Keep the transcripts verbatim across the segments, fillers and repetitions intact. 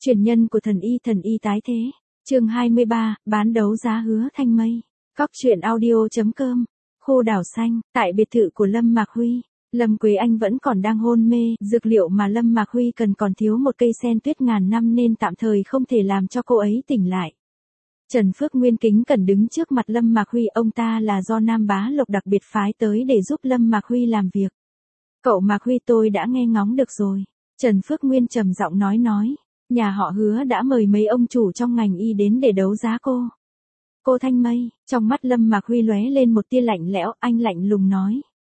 Truyền nhân của thần y thần y tái thế. Chương hai mươi ba, bán đấu giá Hứa Thanh Mây. Cóc truyện audio.com. Khu đảo xanh, tại biệt thự của Lâm Mạc Huy. Lâm Quế Anh vẫn còn đang hôn mê, dược liệu mà Lâm Mạc Huy cần còn thiếu một cây sen tuyết ngàn năm nên tạm thời không thể làm cho cô ấy tỉnh lại. Trần Phước Nguyên kính cẩn đứng trước mặt Lâm Mạc Huy, ông ta là do Nam Bá Lộc đặc biệt phái tới để giúp Lâm Mạc Huy làm việc. Cậu Mạc Huy, tôi đã nghe ngóng được rồi. Trần Phước Nguyên trầm giọng nói nói, nhà họ Hứa đã mời mấy ông chủ trong ngành y đến để đấu giá cô. Cô Thanh Mây, trong mắt Lâm Mạc Huy lóe lên một tia lạnh lẽo, anh lạnh lùng nói.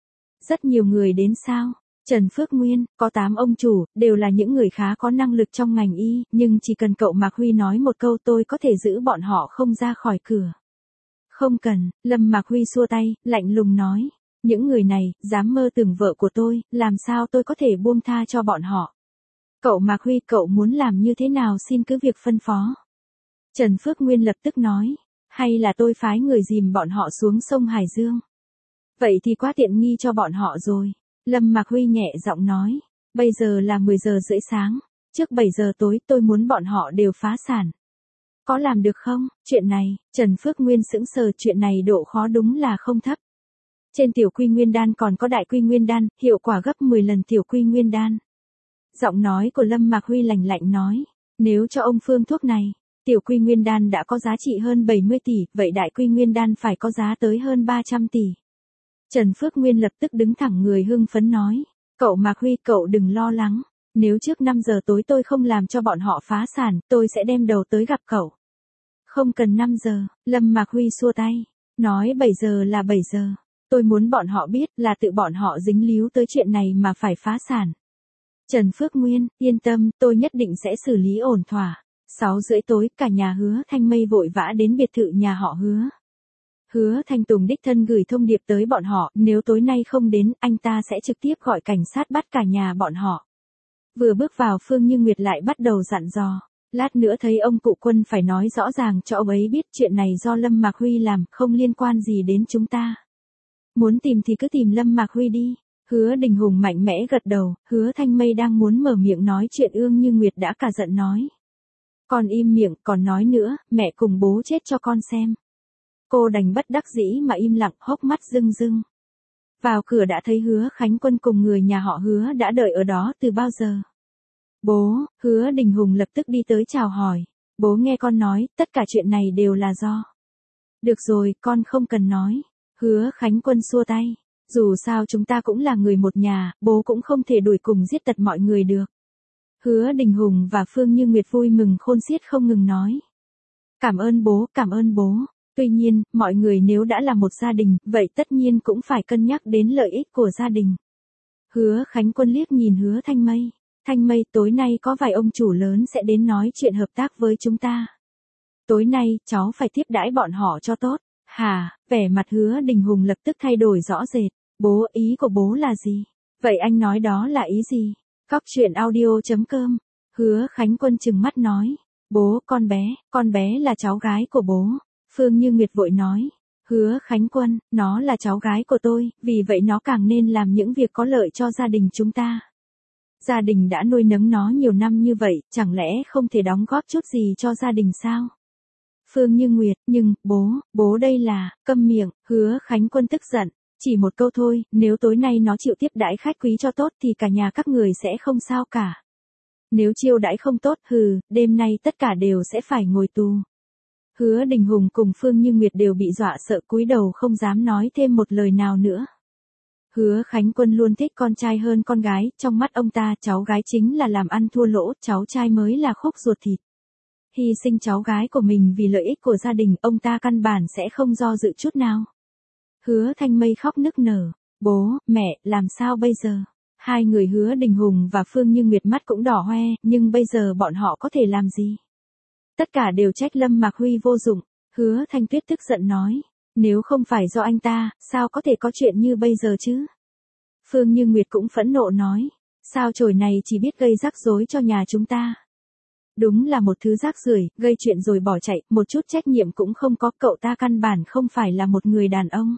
Rất nhiều người đến sao? Trần Phước Nguyên, có tám ông chủ, đều là những người khá có năng lực trong ngành y, nhưng chỉ cần cậu Mạc Huy nói một câu tôi có thể giữ bọn họ không ra khỏi cửa. Không cần, Lâm Mạc Huy xua tay, lạnh lùng nói. Những người này, dám mơ tưởng vợ của tôi, làm sao tôi có thể buông tha cho bọn họ? Cậu Mạc Huy, cậu muốn làm như thế nào xin cứ việc phân phó. Trần Phước Nguyên lập tức nói, hay là tôi phái người dìm bọn họ xuống sông Hải Dương? Vậy thì quá tiện nghi cho bọn họ rồi. Lâm Mạc Huy nhẹ giọng nói, bây giờ là mười giờ rưỡi sáng, trước bảy giờ tối tôi muốn bọn họ đều phá sản. Có làm được không? Chuyện này, Trần Phước Nguyên sững sờ, chuyện này độ khó đúng là không thấp. Trên tiểu quy nguyên đan còn có đại quy nguyên đan, hiệu quả gấp mười lần tiểu quy nguyên đan. Giọng nói của Lâm Mạc Huy lạnh lạnh nói, nếu cho ông phương thuốc này, tiểu quy nguyên đan đã có giá trị hơn bảy mươi tỷ, vậy đại quy nguyên đan phải có giá tới hơn ba trăm tỷ. Trần Phước Nguyên lập tức đứng thẳng người hưng phấn nói, cậu Mạc Huy, cậu đừng lo lắng, nếu trước năm giờ tối tôi không làm cho bọn họ phá sản, tôi sẽ đem đầu tới gặp cậu. Không cần năm giờ, Lâm Mạc Huy xua tay, nói bảy giờ là bảy giờ, tôi muốn bọn họ biết là tự bọn họ dính líu tới chuyện này mà phải phá sản. Trần Phước Nguyên, yên tâm, tôi nhất định sẽ xử lý ổn thỏa. Sáu rưỡi tối, cả nhà Hứa Thanh Mây vội vã đến biệt thự nhà họ Hứa. Hứa Thanh Tùng đích thân gửi thông điệp tới bọn họ, nếu tối nay không đến, anh ta sẽ trực tiếp gọi cảnh sát bắt cả nhà bọn họ. Vừa bước vào, Phương Như Nguyệt lại bắt đầu dặn dò, lát nữa thấy ông cụ Quân phải nói rõ ràng cho ông ấy biết chuyện này do Lâm Mạc Huy làm, không liên quan gì đến chúng ta. Muốn tìm thì cứ tìm Lâm Mạc Huy đi. Hứa Đình Hùng mạnh mẽ gật đầu, Hứa Thanh Mây đang muốn mở miệng nói chuyện, Ương Như Nguyệt đã cả giận nói. Con im miệng, còn nói nữa, mẹ cùng bố chết cho con xem. Cô đành bất đắc dĩ mà im lặng, hốc mắt rưng rưng. Vào cửa đã thấy Hứa Khánh Quân cùng người nhà họ Hứa đã đợi ở đó từ bao giờ. Bố, Hứa Đình Hùng lập tức đi tới chào hỏi. Bố nghe con nói, tất cả chuyện này đều là do. Được rồi, con không cần nói. Hứa Khánh Quân xua tay. Dù sao chúng ta cũng là người một nhà, bố cũng không thể đuổi cùng giết tật mọi người được. Hứa Đình Hùng và Phương Như Nguyệt vui mừng khôn xiết không ngừng nói. Cảm ơn bố, cảm ơn bố. Tuy nhiên, mọi người nếu đã là một gia đình, vậy tất nhiên cũng phải cân nhắc đến lợi ích của gia đình. Hứa Khánh Quân liếc nhìn Hứa Thanh Mây. Thanh Mây, tối nay có vài ông chủ lớn sẽ đến nói chuyện hợp tác với chúng ta. Tối nay, cháu phải tiếp đãi bọn họ cho tốt. Hà, vẻ mặt Hứa Đình Hùng lập tức thay đổi rõ rệt. Bố, ý của bố là gì? Vậy anh nói đó là ý gì? Cóc truyện audio.com. Hứa Khánh Quân trừng mắt nói. Bố, con bé, con bé là cháu gái của bố. Phương Như Nguyệt vội nói. Hứa Khánh Quân, nó là cháu gái của tôi, vì vậy nó càng nên làm những việc có lợi cho gia đình chúng ta. Gia đình đã nuôi nấng nó nhiều năm như vậy, chẳng lẽ không thể đóng góp chút gì cho gia đình sao? Phương Như Nguyệt, nhưng, bố, bố đây là, câm miệng, Hứa Khánh Quân tức giận. Chỉ một câu thôi, nếu tối nay nó chịu tiếp đãi khách quý cho tốt thì cả nhà các người sẽ không sao cả. Nếu chiêu đãi không tốt, hừ, đêm nay tất cả đều sẽ phải ngồi tù. Hứa Đình Hùng cùng Phương Như Nguyệt đều bị dọa sợ cúi đầu không dám nói thêm một lời nào nữa. Hứa Khánh Quân luôn thích con trai hơn con gái, trong mắt ông ta cháu gái chính là làm ăn thua lỗ, cháu trai mới là khúc ruột thịt. Hy sinh cháu gái của mình vì lợi ích của gia đình, ông ta căn bản sẽ không do dự chút nào. Hứa Thanh Mây khóc nức nở, bố, mẹ, làm sao bây giờ? Hai người Hứa Đình Hùng và Phương Như Nguyệt mắt cũng đỏ hoe, nhưng bây giờ bọn họ có thể làm gì? Tất cả đều trách Lâm Mạc Huy vô dụng. Hứa Thanh Tuyết tức giận nói, nếu không phải do anh ta, sao có thể có chuyện như bây giờ chứ? Phương Như Nguyệt cũng phẫn nộ nói, sao chổi này chỉ biết gây rắc rối cho nhà chúng ta? Đúng là một thứ rác rưởi, gây chuyện rồi bỏ chạy, một chút trách nhiệm cũng không có, cậu ta căn bản không phải là một người đàn ông.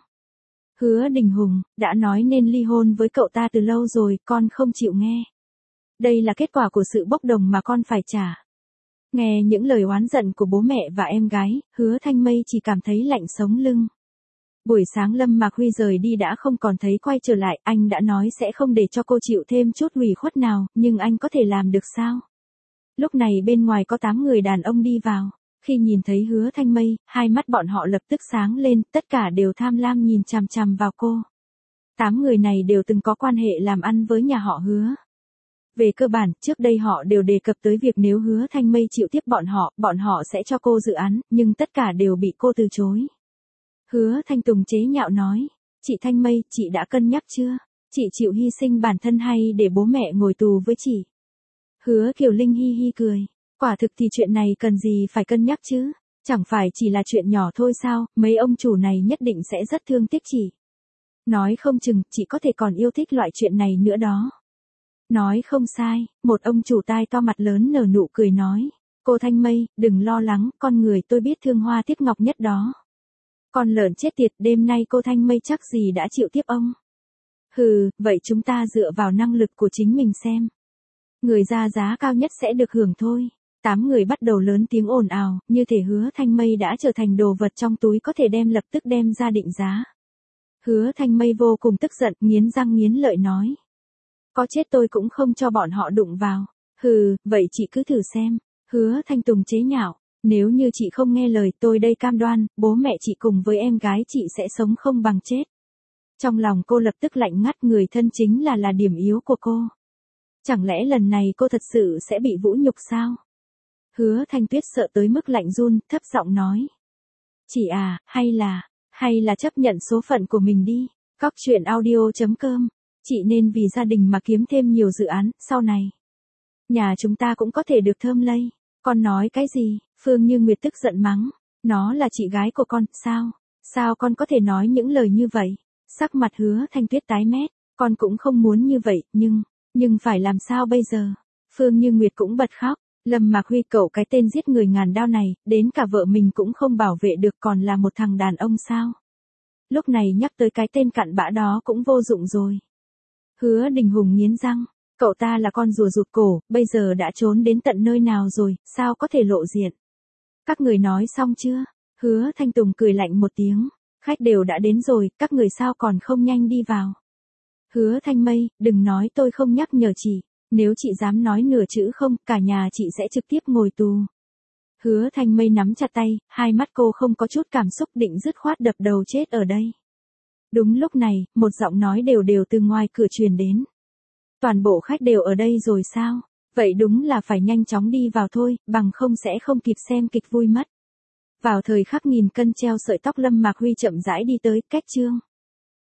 Hứa Đình Hùng, đã nói nên ly hôn với cậu ta từ lâu rồi, con không chịu nghe. Đây là kết quả của sự bốc đồng mà con phải trả. Nghe những lời oán giận của bố mẹ và em gái, Hứa Thanh Mây chỉ cảm thấy lạnh sống lưng. Buổi sáng Lâm Mạc Huy rời đi đã không còn thấy quay trở lại, anh đã nói sẽ không để cho cô chịu thêm chút ủy khuất nào, nhưng anh có thể làm được sao? Lúc này bên ngoài có tám người đàn ông đi vào. Khi nhìn thấy Hứa Thanh Mây, hai mắt bọn họ lập tức sáng lên, tất cả đều tham lam nhìn chằm chằm vào cô. Tám người này đều từng có quan hệ làm ăn với nhà họ Hứa. Về cơ bản, trước đây họ đều đề cập tới việc nếu Hứa Thanh Mây chịu tiếp bọn họ, bọn họ sẽ cho cô dự án, nhưng tất cả đều bị cô từ chối. Hứa Thanh Tùng chế nhạo nói, chị Thanh Mây, chị đã cân nhắc chưa? Chị chịu hy sinh bản thân hay để bố mẹ ngồi tù với chị? Hứa Kiều Linh hi hi cười, quả thực thì chuyện này cần gì phải cân nhắc chứ? Chẳng phải chỉ là chuyện nhỏ thôi sao, mấy ông chủ này nhất định sẽ rất thương tiếc chị. Nói không chừng, chị có thể còn yêu thích loại chuyện này nữa đó. Nói không sai, một ông chủ tai to mặt lớn nở nụ cười nói, cô Thanh Mây, đừng lo lắng, con người tôi biết thương hoa tiếc ngọc nhất đó. Con lợn chết tiệt, đêm nay cô Thanh Mây chắc gì đã chịu tiếp ông. Hừ, vậy chúng ta dựa vào năng lực của chính mình xem. Người ra giá cao nhất sẽ được hưởng thôi. Tám người bắt đầu lớn tiếng ồn ào, như thể Hứa Thanh Mây đã trở thành đồ vật trong túi có thể đem lập tức đem ra định giá. Hứa Thanh Mây vô cùng tức giận, nghiến răng nghiến lợi nói. Có chết tôi cũng không cho bọn họ đụng vào. Hừ, vậy chị cứ thử xem. Hứa Thanh Tùng chế nhạo. Nếu như chị không nghe lời, tôi đây cam đoan, bố mẹ chị cùng với em gái chị sẽ sống không bằng chết. Trong lòng cô lập tức lạnh ngắt, người thân chính là là điểm yếu của cô. Chẳng lẽ lần này cô thật sự sẽ bị vũ nhục sao? Hứa Thanh Tuyết sợ tới mức lạnh run, thấp giọng nói. Chị à, hay là, hay là chấp nhận số phận của mình đi. Cóc truyện audio chấm com. Chị nên vì gia đình mà kiếm thêm nhiều dự án, sau này nhà chúng ta cũng có thể được thơm lây. Con nói cái gì? Phương Như Nguyệt tức giận mắng. Nó là chị gái của con, sao? Sao con có thể nói những lời như vậy? Sắc mặt Hứa Thanh Tuyết tái mét. Con cũng không muốn như vậy, nhưng, nhưng phải làm sao bây giờ? Phương Như Nguyệt cũng bật khóc. Lâm Mạc Huy, cậu cái tên giết người ngàn đao này, đến cả vợ mình cũng không bảo vệ được, còn là một thằng đàn ông sao? Lúc này nhắc tới cái tên cặn bã đó cũng vô dụng rồi. Hứa Đình Hùng nghiến răng. Cậu ta là con rùa rụt cổ, bây giờ đã trốn đến tận nơi nào rồi, sao có thể lộ diện? Các người nói xong chưa? Hứa Thanh Tùng cười lạnh một tiếng. Khách đều đã đến rồi, các người sao còn không nhanh đi vào? Hứa Thanh Mây, đừng nói tôi không nhắc nhở chị. Nếu chị dám nói nửa chữ không, cả nhà chị sẽ trực tiếp ngồi tù. Hứa Thanh Mây nắm chặt tay, hai mắt cô không có chút cảm xúc, định dứt khoát đập đầu chết ở đây. Đúng lúc này, một giọng nói đều đều từ ngoài cửa truyền đến. Toàn bộ khách đều ở đây rồi sao? Vậy đúng là phải nhanh chóng đi vào thôi, bằng không sẽ không kịp xem kịch vui mất. Vào thời khắc nghìn cân treo sợi tóc, Lâm Mạc Huy chậm rãi đi tới, cách chương.